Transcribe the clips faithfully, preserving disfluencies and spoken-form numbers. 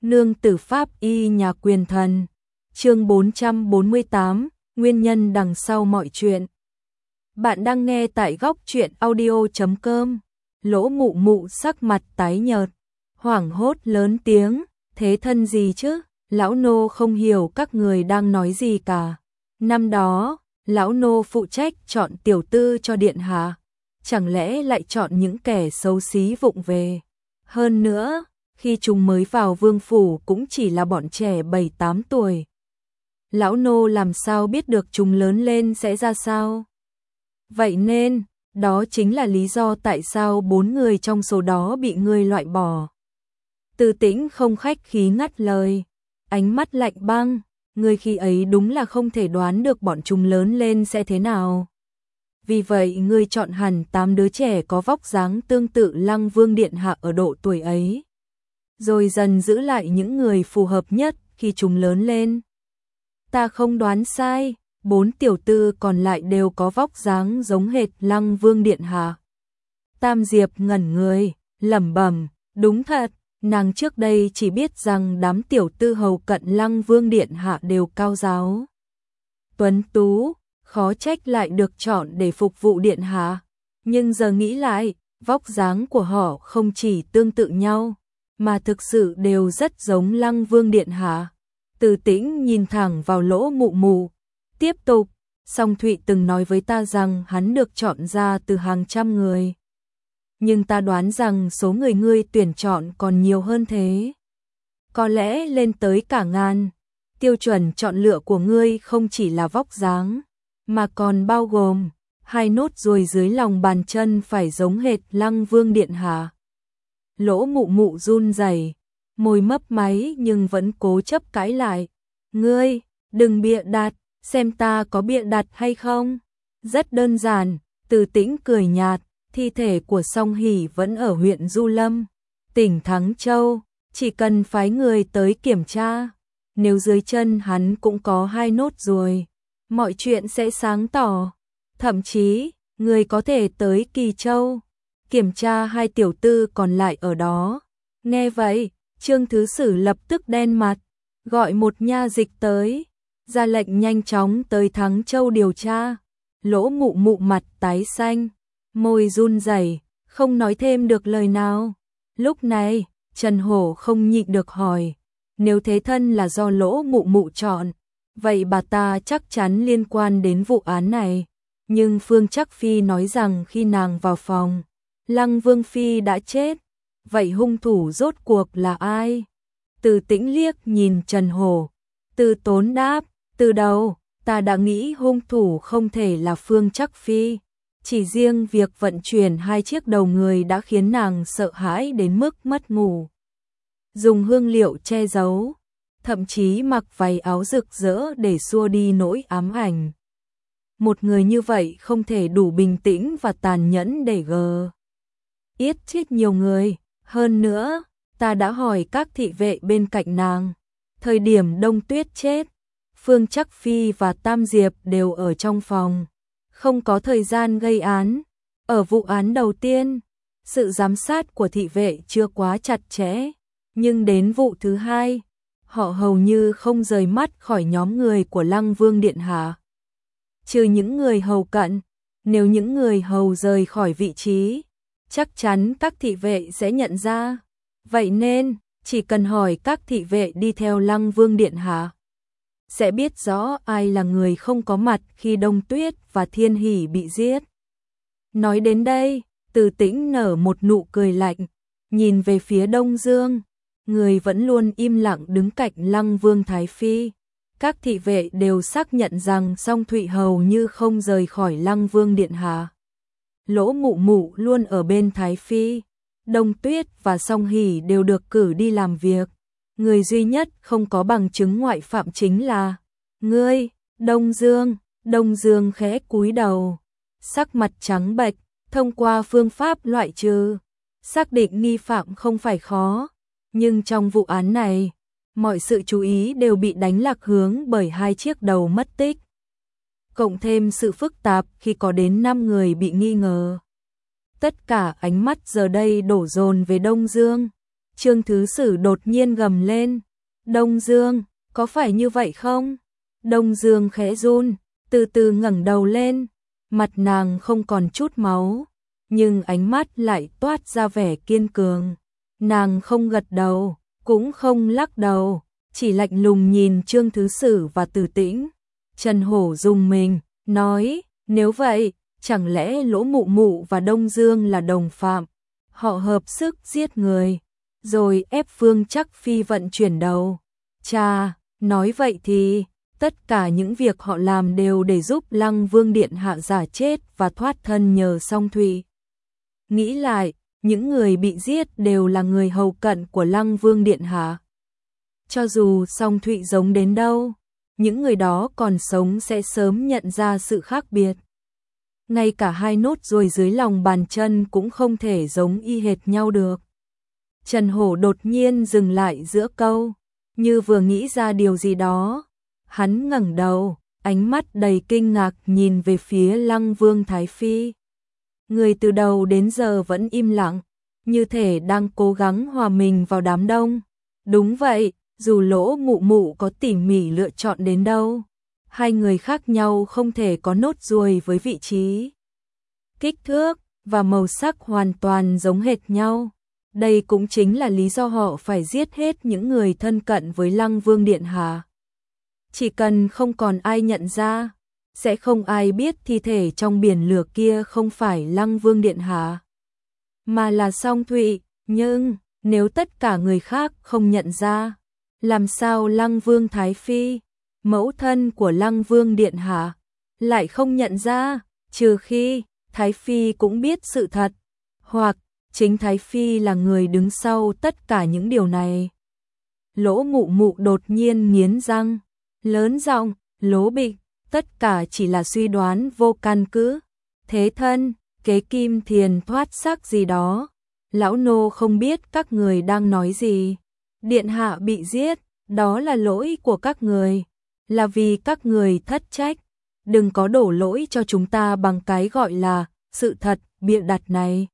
Nương tử pháp y nhà quyền thần. Chương bốn trăm bốn mươi tám, nguyên nhân đằng sau mọi chuyện. Bạn đang nghe tại góc truyện audio chấm com. Lỗ Mụ Mụ sắc mặt tái nhợt, hoảng hốt lớn tiếng, thế thân gì chứ? Lão nô không hiểu các người đang nói gì cả. Năm đó, lão nô phụ trách chọn tiểu tư cho điện hạ, chẳng lẽ lại chọn những kẻ xấu xí vụng về? Hơn nữa, khi chúng mới vào vương phủ cũng chỉ là bọn trẻ bảy tám tuổi. Lão nô làm sao biết được chúng lớn lên sẽ ra sao? Vậy nên, đó chính là lý do tại sao bốn người trong số đó bị ngươi loại bỏ. Từ Tĩnh không khách khí ngắt lời, ánh mắt lạnh băng, ngươi khi ấy đúng là không thể đoán được bọn chúng lớn lên sẽ thế nào. Vì vậy ngươi chọn hẳn tám đứa trẻ có vóc dáng tương tự Lăng Vương điện hạ ở độ tuổi ấy, rồi dần giữ lại những người phù hợp nhất khi chúng lớn lên. Ta không đoán sai, bốn tiểu tư còn lại đều có vóc dáng giống hệt Lăng Vương điện hạ. Tam Diệp ngẩn người, lẩm bẩm, đúng thật, nàng trước đây chỉ biết rằng đám tiểu tư hầu cận Lăng Vương điện hạ đều cao giáo, tuấn tú, khó trách lại được chọn để phục vụ điện hạ. Nhưng giờ nghĩ lại, vóc dáng của họ không chỉ tương tự nhau, mà thực sự đều rất giống Lăng Vương điện hạ. Từ Tĩnh nhìn thẳng vào Lỗ Mụ Mụ, tiếp tục, Song Thụy từng nói với ta rằng hắn được chọn ra từ hàng trăm người. Nhưng ta đoán rằng số người ngươi tuyển chọn còn nhiều hơn thế. Có lẽ lên tới cả ngàn. Tiêu chuẩn chọn lựa của ngươi không chỉ là vóc dáng, mà còn bao gồm hai nốt ruồi dưới lòng bàn chân phải giống hệt Lăng Vương điện hạ. Lỗ Mụ Mụ run rẩy, môi mấp máy nhưng vẫn cố chấp cãi lại. Ngươi, đừng bịa đặt, xem ta có bịa đặt hay không. Rất đơn giản, Từ Tĩnh cười nhạt, thi thể của Song Hỷ vẫn ở huyện Du Lâm, tỉnh Thắng Châu, chỉ cần phái người tới kiểm tra. Nếu dưới chân hắn cũng có hai nốt ruồi, mọi chuyện sẽ sáng tỏ. Thậm chí, người có thể tới Kỳ Châu, kiểm tra hai tiểu tư còn lại ở đó. Nghe vậy, Trương Thứ Sử lập tức đen mặt, gọi một nha dịch tới, ra lệnh nhanh chóng tới Thắng Châu điều tra. Lỗ Mụ Mụ mặt tái xanh, môi run rẩy, không nói thêm được lời nào. Lúc này, Trần Hổ không nhịn được hỏi, nếu thế thân là do Lỗ Mụ Mụ chọn, vậy bà ta chắc chắn liên quan đến vụ án này. Nhưng Phương Trắc Phi nói rằng khi nàng vào phòng, Lăng Vương Phi đã chết. Vậy hung thủ rốt cuộc là ai? Từ Tĩnh liếc nhìn Trần Hổ, Từ Tốn đáp, từ đầu, ta đã nghĩ hung thủ không thể là Phương Trắc Phi. Chỉ riêng việc vận chuyển hai chiếc đầu người đã khiến nàng sợ hãi đến mức mất ngủ. Dùng hương liệu che giấu, thậm chí mặc váy áo rực rỡ để xua đi nỗi ám ảnh. Một người như vậy không thể đủ bình tĩnh và tàn nhẫn để gờ yết chết nhiều người. Hơn nữa, ta đã hỏi các thị vệ bên cạnh nàng, thời điểm Đông Tuyết chết, Phương Trắc Phi và Tam Diệp đều ở trong phòng, không có thời gian gây án. Ở vụ án đầu tiên, sự giám sát của thị vệ chưa quá chặt chẽ, nhưng đến vụ thứ hai, họ hầu như không rời mắt khỏi nhóm người của Lăng Vương điện hạ. Trừ những người hầu cận, nếu những người hầu rời khỏi vị trí, chắc chắn các thị vệ sẽ nhận ra. Vậy nên, chỉ cần hỏi các thị vệ đi theo Lăng Vương điện hạ, sẽ biết rõ ai là người không có mặt khi Đông Tuyết và Thiên Hỷ bị giết. Nói đến đây, Từ Tĩnh nở một nụ cười lạnh, nhìn về phía Đông Dương, người vẫn luôn im lặng đứng cạnh Lăng Vương Thái Phi. Các thị vệ đều xác nhận rằng Song Thụy hầu như không rời khỏi Lăng Vương điện hạ. Lỗ Mụ Mụ luôn ở bên Thái Phi. Đông Tuyết và Song Hỷ đều được cử đi làm việc. Người duy nhất không có bằng chứng ngoại phạm chính là ngươi, Đông Dương. Đông Dương khẽ cúi đầu, sắc mặt trắng bệch. Thông qua phương pháp loại trừ, xác định nghi phạm không phải khó. Nhưng trong vụ án này, mọi sự chú ý đều bị đánh lạc hướng bởi hai chiếc đầu mất tích. Cộng thêm sự phức tạp khi có đến năm người bị nghi ngờ. Tất cả ánh mắt giờ đây đổ dồn về Đông Dương. Trương Thứ Sử đột nhiên gầm lên, Đông Dương, có phải như vậy không? Đông Dương khẽ run, từ từ ngẩng đầu lên, mặt nàng không còn chút máu, nhưng ánh mắt lại toát ra vẻ kiên cường. Nàng không gật đầu, cũng không lắc đầu, chỉ lạnh lùng nhìn Trương Thứ Sử và Từ Tĩnh. Trần Hổ rùng mình, nói, nếu vậy, chẳng lẽ Lỗ Mụ Mụ và Đông Dương là đồng phạm, họ hợp sức giết người, rồi ép Phương Trắc Phi vận chuyển đầu. Cha, nói vậy thì, tất cả những việc họ làm đều để giúp Lăng Vương Điện Hạ giả chết và thoát thân nhờ Song Thụy. Nghĩ lại, những người bị giết đều là người hầu cận của Lăng Vương Điện Hạ. Cho dù Song Thụy giống đến đâu, những người đó còn sống sẽ sớm nhận ra sự khác biệt. Ngay cả hai nốt ruồi dưới lòng bàn chân cũng không thể giống y hệt nhau được. Trần Hổ đột nhiên dừng lại giữa câu, như vừa nghĩ ra điều gì đó. Hắn ngẩng đầu, ánh mắt đầy kinh ngạc nhìn về phía Lăng Vương Thái Phi. Người từ đầu đến giờ vẫn im lặng, như thể đang cố gắng hòa mình vào đám đông. Đúng vậy, dù Lỗ Mụ Mụ có tỉ mỉ lựa chọn đến đâu, hai người khác nhau không thể có nốt ruồi với vị trí, kích thước và màu sắc hoàn toàn giống hệt nhau. Đây cũng chính là lý do họ phải giết hết những người thân cận với Lăng Vương Điện Hạ. Chỉ cần không còn ai nhận ra, sẽ không ai biết thi thể trong biển lửa kia không phải Lăng Vương Điện Hạ, mà là Song Thụy. Nhưng nếu tất cả người khác không nhận ra, làm sao Lăng Vương Thái Phi, mẫu thân của Lăng Vương Điện Hạ, lại không nhận ra, trừ khi Thái Phi cũng biết sự thật, hoặc chính Thái Phi là người đứng sau tất cả những điều này. Lỗ Mụ Mụ đột nhiên nghiến răng, lớn giọng, Lỗ Bịch, tất cả chỉ là suy đoán vô căn cứ. Thế thân, kế kim thiền thoát xác gì đó, lão nô không biết các người đang nói gì. Điện hạ bị giết, đó là lỗi của các người, là vì các người thất trách. Đừng có đổ lỗi cho chúng ta bằng cái gọi là sự thật bịa đặt này.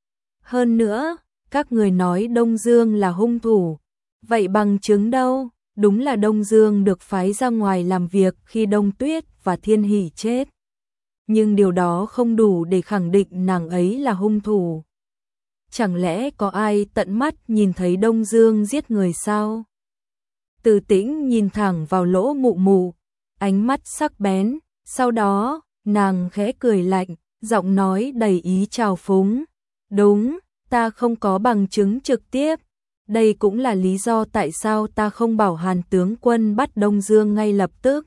Hơn nữa, các người nói Đông Dương là hung thủ, vậy bằng chứng đâu? Đúng là Đông Dương được phái ra ngoài làm việc khi Đông Tuyết và Thiên Hỷ chết, nhưng điều đó không đủ để khẳng định nàng ấy là hung thủ. Chẳng lẽ có ai tận mắt nhìn thấy Đông Dương giết người sao? Từ Tĩnh nhìn thẳng vào Lỗ Mụ Mụ, ánh mắt sắc bén, sau đó, nàng khẽ cười lạnh, giọng nói đầy ý trào phúng. Đúng, ta không có bằng chứng trực tiếp. Đây cũng là lý do tại sao ta không bảo Hàn tướng quân bắt Đông Dương ngay lập tức,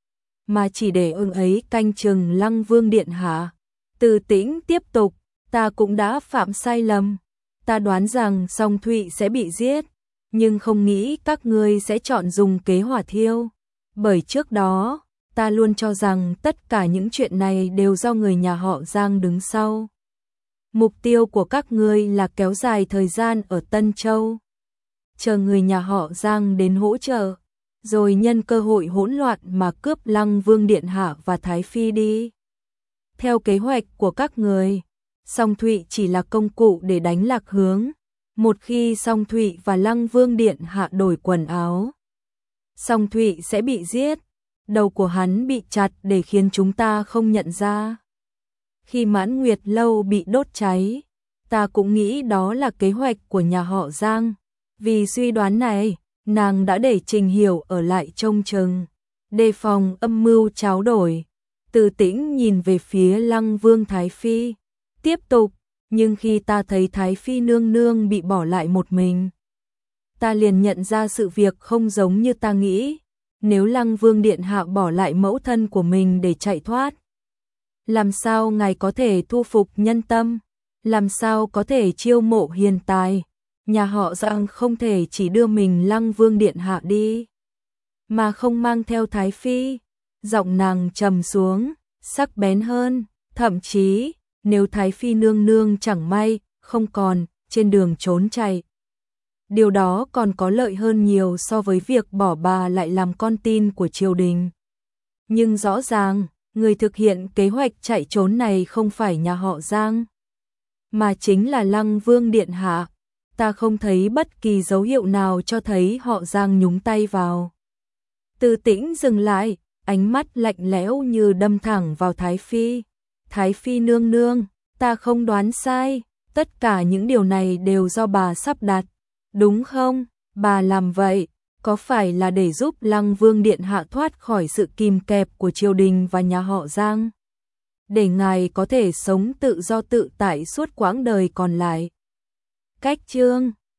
mà chỉ để ông ấy canh chừng Lăng Vương Điện Hạ. Từ Tĩnh tiếp tục, ta cũng đã phạm sai lầm. Ta đoán rằng Song Thụy sẽ bị giết, nhưng không nghĩ các ngươi sẽ chọn dùng kế hỏa thiêu. Bởi trước đó, ta luôn cho rằng tất cả những chuyện này đều do người nhà họ Giang đứng sau. Mục tiêu của các ngươi là kéo dài thời gian ở Tân Châu, chờ người nhà họ Giang đến hỗ trợ, rồi nhân cơ hội hỗn loạn mà cướp Lăng Vương Điện Hạ và Thái Phi đi. Theo kế hoạch của các người, Song Thụy chỉ là công cụ để đánh lạc hướng. Một khi Song Thụy và Lăng Vương Điện Hạ đổi quần áo, Song Thụy sẽ bị giết, đầu của hắn bị chặt để khiến chúng ta không nhận ra. Khi Mãn Nguyệt Lâu bị đốt cháy, ta cũng nghĩ đó là kế hoạch của nhà họ Giang. Vì suy đoán này, nàng đã để Trình Hiểu ở lại trông chừng, đề phòng âm mưu tráo đổi. Từ Tĩnh nhìn về phía Lăng Vương Thái Phi, tiếp tục, nhưng khi ta thấy Thái Phi nương nương bị bỏ lại một mình, ta liền nhận ra sự việc không giống như ta nghĩ. Nếu Lăng Vương Điện Hạ bỏ lại mẫu thân của mình để chạy thoát, làm sao ngài có thể thu phục nhân tâm, làm sao có thể chiêu mộ hiền tài? Nhà họ Giang không thể chỉ đưa mình Lăng Vương Điện Hạ đi, mà không mang theo Thái Phi. Giọng nàng trầm xuống, sắc bén hơn, thậm chí, nếu Thái Phi nương nương chẳng may, không còn, trên đường trốn chạy, điều đó còn có lợi hơn nhiều so với việc bỏ bà lại làm con tin của triều đình. Nhưng rõ ràng, người thực hiện kế hoạch chạy trốn này không phải nhà họ Giang, mà chính là Lăng Vương Điện Hạ. ta không thấy bất kỳ dấu hiệu nào cho thấy họ Giang nhúng tay vào. Từ Tĩnh dừng lại, ánh mắt lạnh lẽo như đâm thẳng vào Thái Phi. Thái Phi nương nương, ta không đoán sai, tất cả những điều này đều do bà sắp đặt, đúng không? Bà làm vậy, có phải là để giúp Lăng Vương Điện Hạ thoát khỏi sự kìm kẹp của triều đình và nhà họ Giang? Để ngài có thể sống tự do tự tại suốt quãng đời còn lại. Cách chương